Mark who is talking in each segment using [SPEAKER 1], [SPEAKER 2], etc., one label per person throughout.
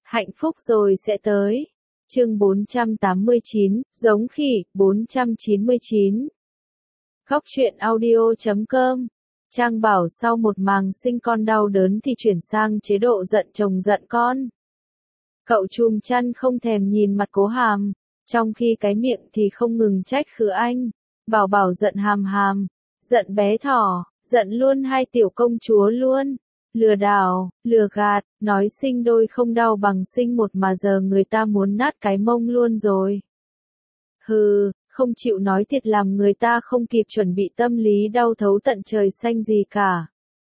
[SPEAKER 1] Hạnh phúc rồi sẽ tới. Chương 489, giống khỉ, 499. Góc truyện audio.com. Trang bảo sau một màng sinh con đau đớn thì chuyển sang chế độ giận chồng giận con. Cậu chùm chăn không thèm nhìn mặt Cố Hàm, trong khi cái miệng thì không ngừng trách khứ anh. Bảo Bảo giận Hàm Hàm, giận bé thỏ, giận luôn hai tiểu công chúa luôn. Lừa đảo, lừa gạt, nói sinh đôi không đau bằng sinh một mà giờ người ta muốn nát cái mông luôn rồi. Hừ, không chịu nói thiệt làm người ta không kịp chuẩn bị tâm lý đau thấu tận trời xanh gì cả.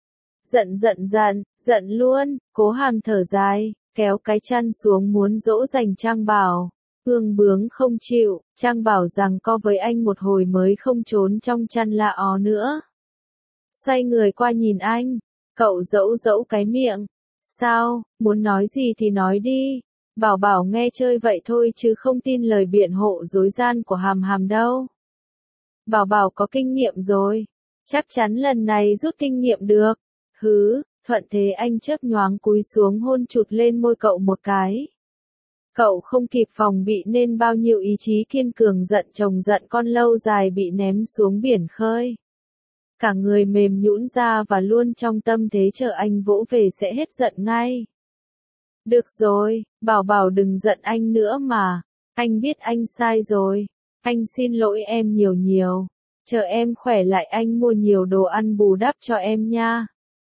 [SPEAKER 1] Giận luôn, Cố Hàm thở dài, kéo cái chăn xuống muốn dỗ dành Trang Bảo. Ương bướng không chịu, Trang Bảo giằng co với anh một hồi mới không trốn trong chăn la ó nữa. Xoay người qua nhìn anh. Cậu dẫu cái miệng. Sao, muốn nói gì thì nói đi. Bảo Bảo nghe chơi vậy thôi chứ không tin lời biện hộ dối gian của Hàm Hàm đâu. Bảo Bảo có kinh nghiệm rồi. Chắc chắn lần này rút kinh nghiệm được. Hứ, thuận thế anh chớp nhoáng cúi xuống hôn chụt lên môi cậu một cái. Cậu không kịp phòng bị nên bao nhiêu ý chí kiên cường giận chồng giận con lâu dài bị ném xuống biển khơi. Cả người mềm nhũn ra và luôn trong tâm thế chờ anh vỗ về sẽ hết giận ngay. Được rồi, Bảo Bảo đừng giận anh nữa mà. Anh biết anh sai rồi. Anh xin lỗi em nhiều nhiều. Chờ em khỏe lại anh mua nhiều đồ ăn bù đắp cho em nha.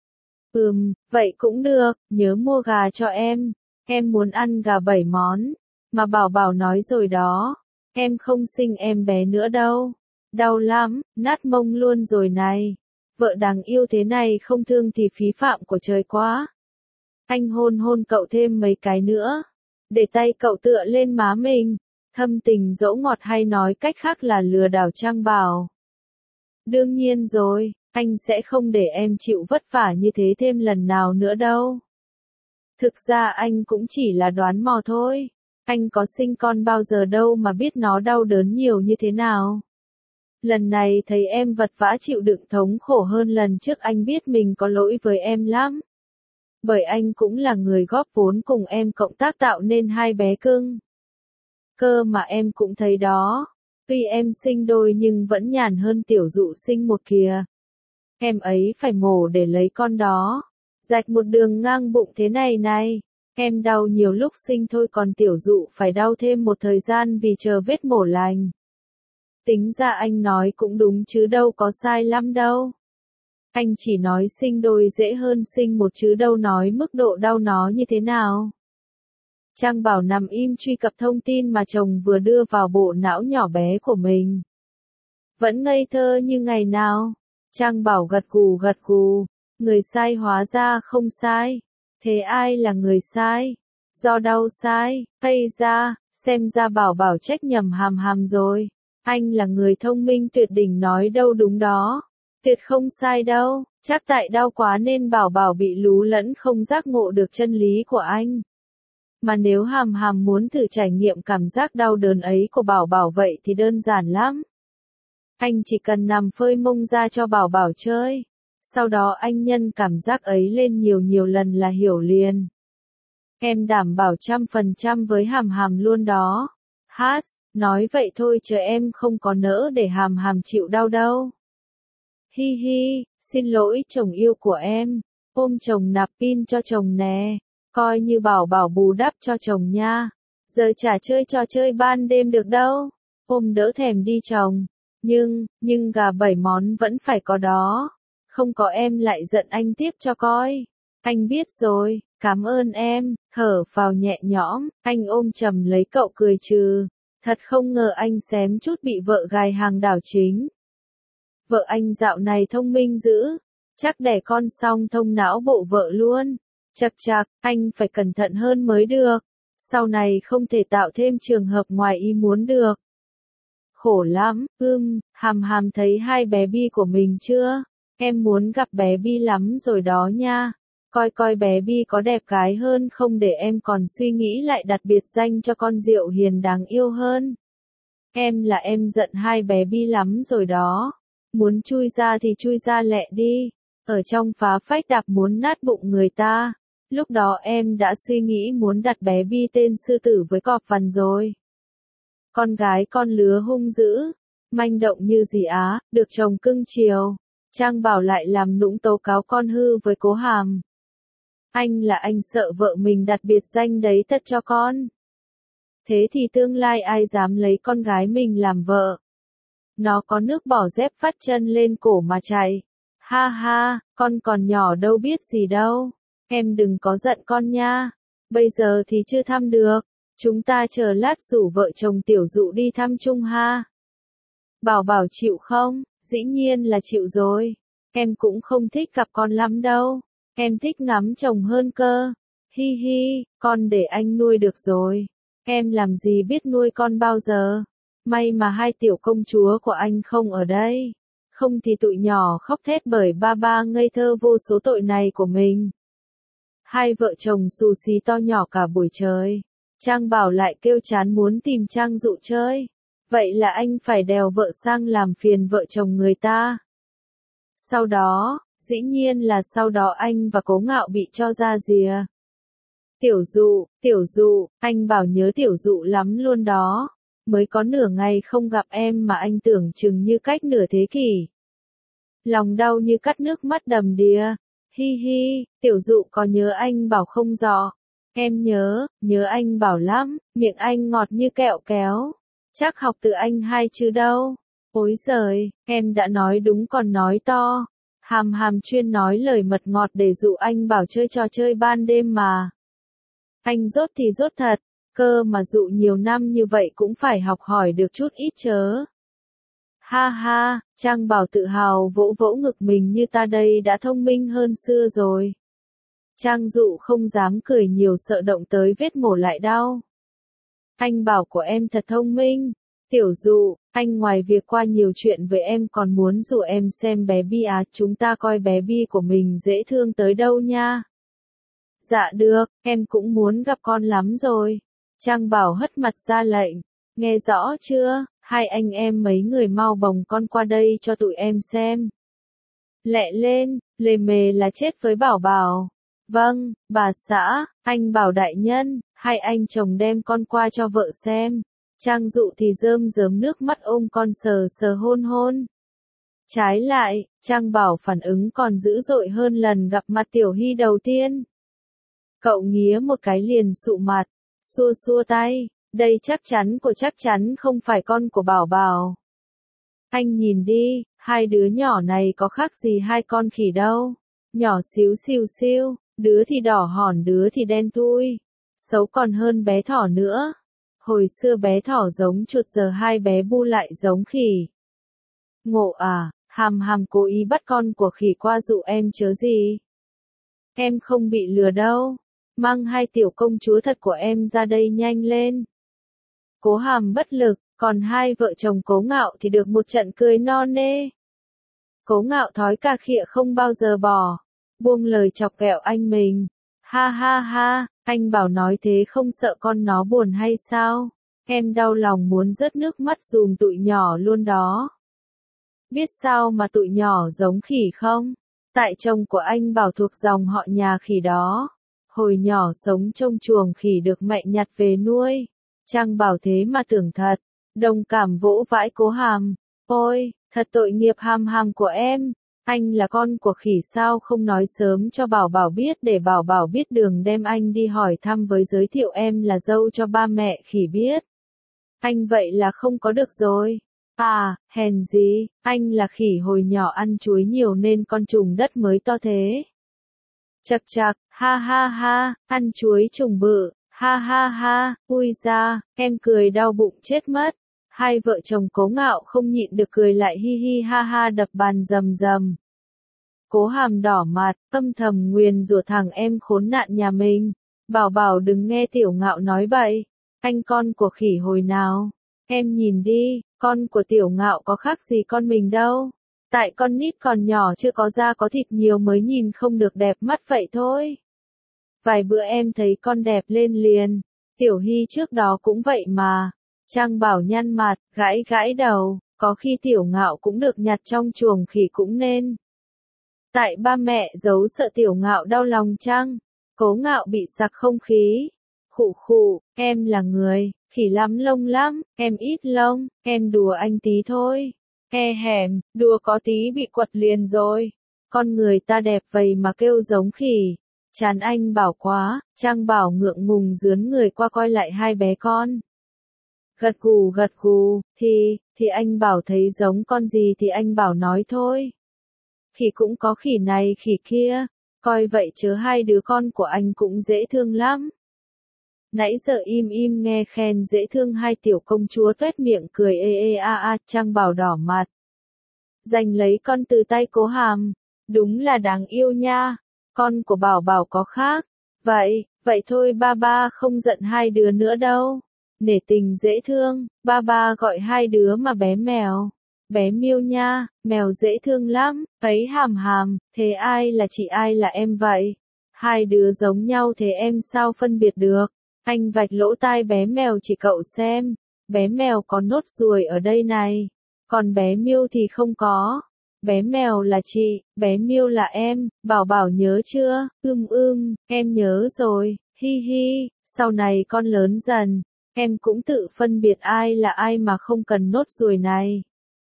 [SPEAKER 1] Vậy cũng được, nhớ mua gà cho em. Em muốn ăn gà 7 món. Mà Bảo Bảo nói rồi đó. Em không sinh em bé nữa đâu. Đau lắm, nát mông luôn rồi này. Vợ đáng yêu thế này không thương thì phí phạm của trời quá. Anh hôn cậu thêm mấy cái nữa. Để tay cậu tựa lên má mình. Thâm tình dỗ ngọt hay nói cách khác là lừa đảo Trang Bảo. Đương nhiên rồi, anh sẽ không để em chịu vất vả như thế thêm lần nào nữa đâu. Thực ra anh cũng chỉ là đoán mò thôi. Anh có sinh con bao giờ đâu mà biết nó đau đớn nhiều như thế nào. Lần này thấy em vật vã chịu đựng thống khổ hơn lần trước anh biết mình có lỗi với em lắm. Bởi anh cũng là người góp vốn cùng em cộng tác tạo nên hai bé cưng. Cơ mà em cũng thấy đó. Tuy em sinh đôi nhưng vẫn nhàn hơn tiểu dụ sinh một kìa. Em ấy phải mổ để lấy con đó. Rạch một đường ngang bụng thế này. Em đau nhiều lúc sinh thôi còn tiểu dụ phải đau thêm một thời gian vì chờ vết mổ lành. Tính ra anh nói cũng đúng chứ đâu có sai lắm đâu. Anh chỉ nói sinh đôi dễ hơn sinh một chứ đâu nói mức độ đau nó như thế nào. Trang Bảo nằm im truy cập thông tin mà chồng vừa đưa vào bộ não nhỏ bé của mình. Vẫn ngây thơ như ngày nào. Trang Bảo gật gù. Người sai hóa ra không sai. Thế ai là người sai? Do đau sai, hay ra, xem ra Bảo Bảo trách nhầm Hàm Hàm rồi. Anh là người thông minh tuyệt đỉnh nói đâu đúng đó. Tuyệt không sai đâu, chắc tại đau quá nên Bảo Bảo bị lú lẫn không giác ngộ được chân lý của anh. Mà nếu Hàm Hàm muốn thử trải nghiệm cảm giác đau đớn ấy của Bảo Bảo vậy thì đơn giản lắm. Anh chỉ cần nằm phơi mông ra cho Bảo Bảo chơi. Sau đó anh nhân cảm giác ấy lên nhiều lần là hiểu liền. Em đảm bảo 100% với Hàm Hàm luôn đó. Nói vậy thôi chứ em không có nỡ để Hàm Hàm chịu đau đâu. Hi, xin lỗi chồng yêu của em. Ôm chồng nạp pin cho chồng nè. Coi như Bảo Bảo bù đắp cho chồng nha. Giờ chả chơi trò chơi ban đêm được đâu. Ôm đỡ thèm đi chồng. Nhưng gà 7 món vẫn phải có đó. Không có em lại giận anh tiếp cho coi. Anh biết rồi, cảm ơn em. Thở phào nhẹ nhõm, anh ôm chầm lấy cậu cười trừ. Thật không ngờ anh xém chút bị vợ gài hàng đảo chính. Vợ anh dạo này thông minh dữ. Chắc đẻ con xong thông não bộ vợ luôn. Chạc, anh phải cẩn thận hơn mới được. Sau này không thể tạo thêm trường hợp ngoài ý muốn được. Khổ lắm, Hàm Hàm thấy hai bé Bi của mình chưa? Em muốn gặp bé Bi lắm rồi đó nha. Coi bé Bi có đẹp gái hơn không để em còn suy nghĩ lại đặt biệt danh cho con Diệu Hiền đáng yêu hơn. Em giận hai bé Bi lắm rồi đó. Muốn chui ra thì chui ra lẹ đi. Ở trong phá phách đạp muốn nát bụng người ta. Lúc đó em đã suy nghĩ muốn đặt bé Bi tên sư tử với cọp vằn rồi. Con gái con lứa hung dữ, manh động như gì á, được chồng cưng chiều. Trang Bảo lại làm nũng tố cáo con hư với Cố Hàm. Anh là anh sợ vợ mình đặt biệt danh đấy thật cho con. Thế thì tương lai ai dám lấy con gái mình làm vợ. Nó có nước bỏ dép vắt chân lên cổ mà chạy. Ha ha, con còn nhỏ đâu biết gì đâu. Em đừng có giận con nha. Bây giờ thì chưa thăm được. Chúng ta chờ lát rủ vợ chồng Tiểu Dụ đi thăm chung ha. Bảo Bảo chịu không? Dĩ nhiên là chịu rồi. Em cũng không thích gặp con lắm đâu. Em thích ngắm chồng hơn cơ. Hi hi, con để anh nuôi được rồi. Em làm gì biết nuôi con bao giờ. May mà hai tiểu công chúa của anh không ở đây. Không thì tụi nhỏ khóc thét bởi ba ba ngây thơ vô số tội này của mình. Hai vợ chồng xù xí to nhỏ cả buổi trời. Trang Bảo lại kêu chán muốn tìm Trang Dụ chơi. Vậy là anh phải đèo vợ sang làm phiền vợ chồng người ta. Sau đó, dĩ nhiên là sau đó anh và Cố Ngạo bị cho ra rìa. Tiểu Dụ, anh bảo nhớ Tiểu Dụ lắm luôn đó. Mới có nửa ngày không gặp em mà anh tưởng chừng như cách nửa thế kỷ. Lòng đau như cắt nước mắt đầm đìa. Hi hi, Tiểu Dụ có nhớ anh bảo không rõ. Em nhớ anh bảo lắm, miệng anh ngọt như kẹo kéo. Chắc học từ anh hay chứ đâu. Ối giời, em đã nói đúng còn nói to. Hàm hàm chuyên nói lời mật ngọt để dụ anh bảo chơi trò chơi ban đêm mà. Anh dốt thì dốt thật, cơ mà dụ nhiều năm như vậy cũng phải học hỏi được chút ít chớ. Ha ha, Trang Bảo tự hào vỗ vỗ ngực mình như ta đây đã thông minh hơn xưa rồi. Trang Dụ không dám cười nhiều sợ động tới vết mổ lại đau. Anh bảo của em thật thông minh. Tiểu Dụ, anh ngoài việc qua nhiều chuyện với em còn muốn dụ em xem bé Bi à, chúng ta coi bé Bi của mình dễ thương tới đâu nha. Dạ được, em cũng muốn gặp con lắm rồi. Trang Bảo hất mặt ra lệnh. Nghe rõ chưa, hai anh em mấy người mau bồng con qua đây cho tụi em xem. Lẹ lên, lề mề là chết với Bảo Bảo. Vâng, bà xã, anh Bảo đại nhân, hai anh chồng đem con qua cho vợ xem. Trang Dụ thì rơm rớm nước mắt ôm con sờ sờ hôn hôn. Trái lại, Trang Bảo phản ứng còn dữ dội hơn lần gặp mặt Tiểu Hy đầu tiên. Cậu nghía một cái liền sụ mặt, xua xua tay, đây chắc chắn không phải con của Bảo Bảo. Anh nhìn đi, hai đứa nhỏ này có khác gì hai con khỉ đâu. Nhỏ xíu xiu xiu, đứa thì đỏ hòn đứa thì đen thui. Xấu còn hơn bé thỏ nữa. Hồi xưa bé thỏ giống chuột giờ hai bé bu lại giống khỉ. Ngộ à, hàm hàm cố ý bắt con của khỉ qua dụ em chớ gì. Em không bị lừa đâu. Mang hai tiểu công chúa thật của em ra đây nhanh lên. Cố Hàm bất lực, còn hai vợ chồng Cố Ngạo thì được một trận cười no nê. Cố Ngạo thói cà khịa không bao giờ bỏ, buông lời chọc ghẹo anh mình. Ha ha ha, anh bảo nói thế không sợ con nó buồn hay sao? Em đau lòng muốn rớt nước mắt dùm tụi nhỏ luôn đó. Biết sao mà tụi nhỏ giống khỉ không? Tại chồng của anh bảo thuộc dòng họ nhà khỉ đó. Hồi nhỏ sống trong chuồng khỉ được mẹ nhặt về nuôi. Trang Bảo thế mà tưởng thật. Đồng cảm vỗ vãi Cố Hàm. Ôi, thật tội nghiệp Hàm Hàm của em. Anh là con của khỉ sao không nói sớm cho Bảo Bảo biết để Bảo Bảo biết đường đem anh đi hỏi thăm với giới thiệu em là dâu cho ba mẹ khỉ biết. Anh vậy là không có được rồi. À, hèn gì, anh là khỉ hồi nhỏ ăn chuối nhiều nên con trùng đất mới to thế. Chật chạc, ha ha ha, ăn chuối trùng bự, ha ha ha, ui da, em cười đau bụng chết mất. Hai vợ chồng Cố Ngạo không nhịn được cười lại hi hi ha ha đập bàn rầm rầm. Cố Hàm đỏ mặt, âm thầm nguyền rủa thằng em khốn nạn nhà mình. Bảo Bảo đừng nghe Tiểu Ngạo nói bậy. Anh con của khỉ hồi nào? Em nhìn đi, con của Tiểu Ngạo có khác gì con mình đâu. Tại con nít còn nhỏ chưa có da có thịt nhiều mới nhìn không được đẹp mắt vậy thôi. Vài bữa em thấy con đẹp lên liền. Tiểu Hy trước đó cũng vậy mà. Trang Bảo nhăn mặt, gãi gãi đầu, có khi Tiểu Ngạo cũng được nhặt trong chuồng khỉ cũng nên. Tại ba mẹ giấu sợ Tiểu Ngạo đau lòng chăng? Cố Ngạo bị sặc không khí. Khụ khụ, em là người, khỉ lắm lông lắm, em ít lông, em đùa anh tí thôi. Hèm, đùa có tí bị quật liền rồi. Con người ta đẹp vậy mà kêu giống khỉ. Chán anh Bảo quá, Trang Bảo ngượng ngùng dướn người qua coi lại hai bé con. Gật gù, thì anh Bảo thấy giống con gì thì anh Bảo nói thôi. Khỉ cũng có khỉ này khỉ kia, coi vậy chớ hai đứa con của anh cũng dễ thương lắm. Nãy giờ im im nghe khen dễ thương hai tiểu công chúa tuét miệng cười ê ê a a, Trang Bảo đỏ mặt. Giành lấy con từ tay Cố Hàm, đúng là đáng yêu nha, con của Bảo Bảo có khác. Vậy thôi ba ba không giận hai đứa nữa đâu. Nể tình dễ thương, ba ba gọi hai đứa mà bé mèo. Bé Miêu nha, mèo dễ thương lắm, ấy Hàm Hàm, thế ai là chị ai là em vậy? Hai đứa giống nhau thế em sao phân biệt được? Anh vạch lỗ tai bé mèo chỉ cậu xem, bé mèo có nốt ruồi ở đây này, còn bé Miêu thì không có. Bé mèo là chị, bé Miêu là em, Bảo Bảo nhớ chưa? Em nhớ rồi, hi hi, sau này con lớn dần, em cũng tự phân biệt ai là ai mà không cần nốt ruồi này.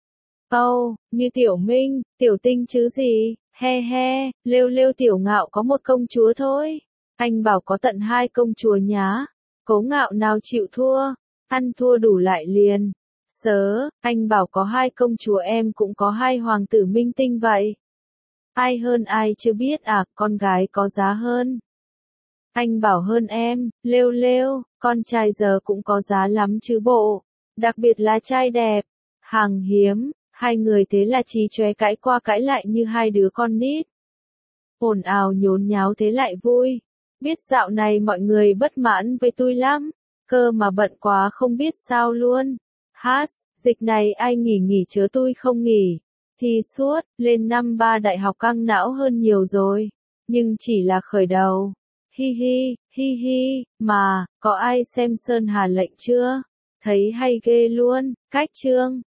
[SPEAKER 1] Như Tiểu Minh, Tiểu Tinh chứ gì, he he, lêu lêu Tiểu Ngạo có một công chúa thôi. Anh Bảo có tận hai công chúa nhá. Cố Ngạo nào chịu thua, ăn thua đủ lại liền. Anh Bảo có hai công chúa em cũng có hai hoàng tử minh tinh vậy. Ai hơn ai chưa biết à, con gái có giá hơn. Anh Bảo hơn em, lêu lêu, con trai giờ cũng có giá lắm chứ bộ. Đặc biệt là trai đẹp, hàng hiếm, hai người thế là chí chóe cãi qua cãi lại như hai đứa con nít. Ồn ào nhốn nháo thế lại vui. Biết dạo này mọi người bất mãn với tôi lắm, cơ mà bận quá không biết sao luôn. Dịch này ai nghỉ chớ tôi không nghỉ. Thi suốt, lên năm 3 đại học căng não hơn nhiều rồi. Nhưng chỉ là khởi đầu. Hi hi, mà, có ai xem Sơn Hà Lệnh chưa? Thấy hay ghê luôn, cách chương.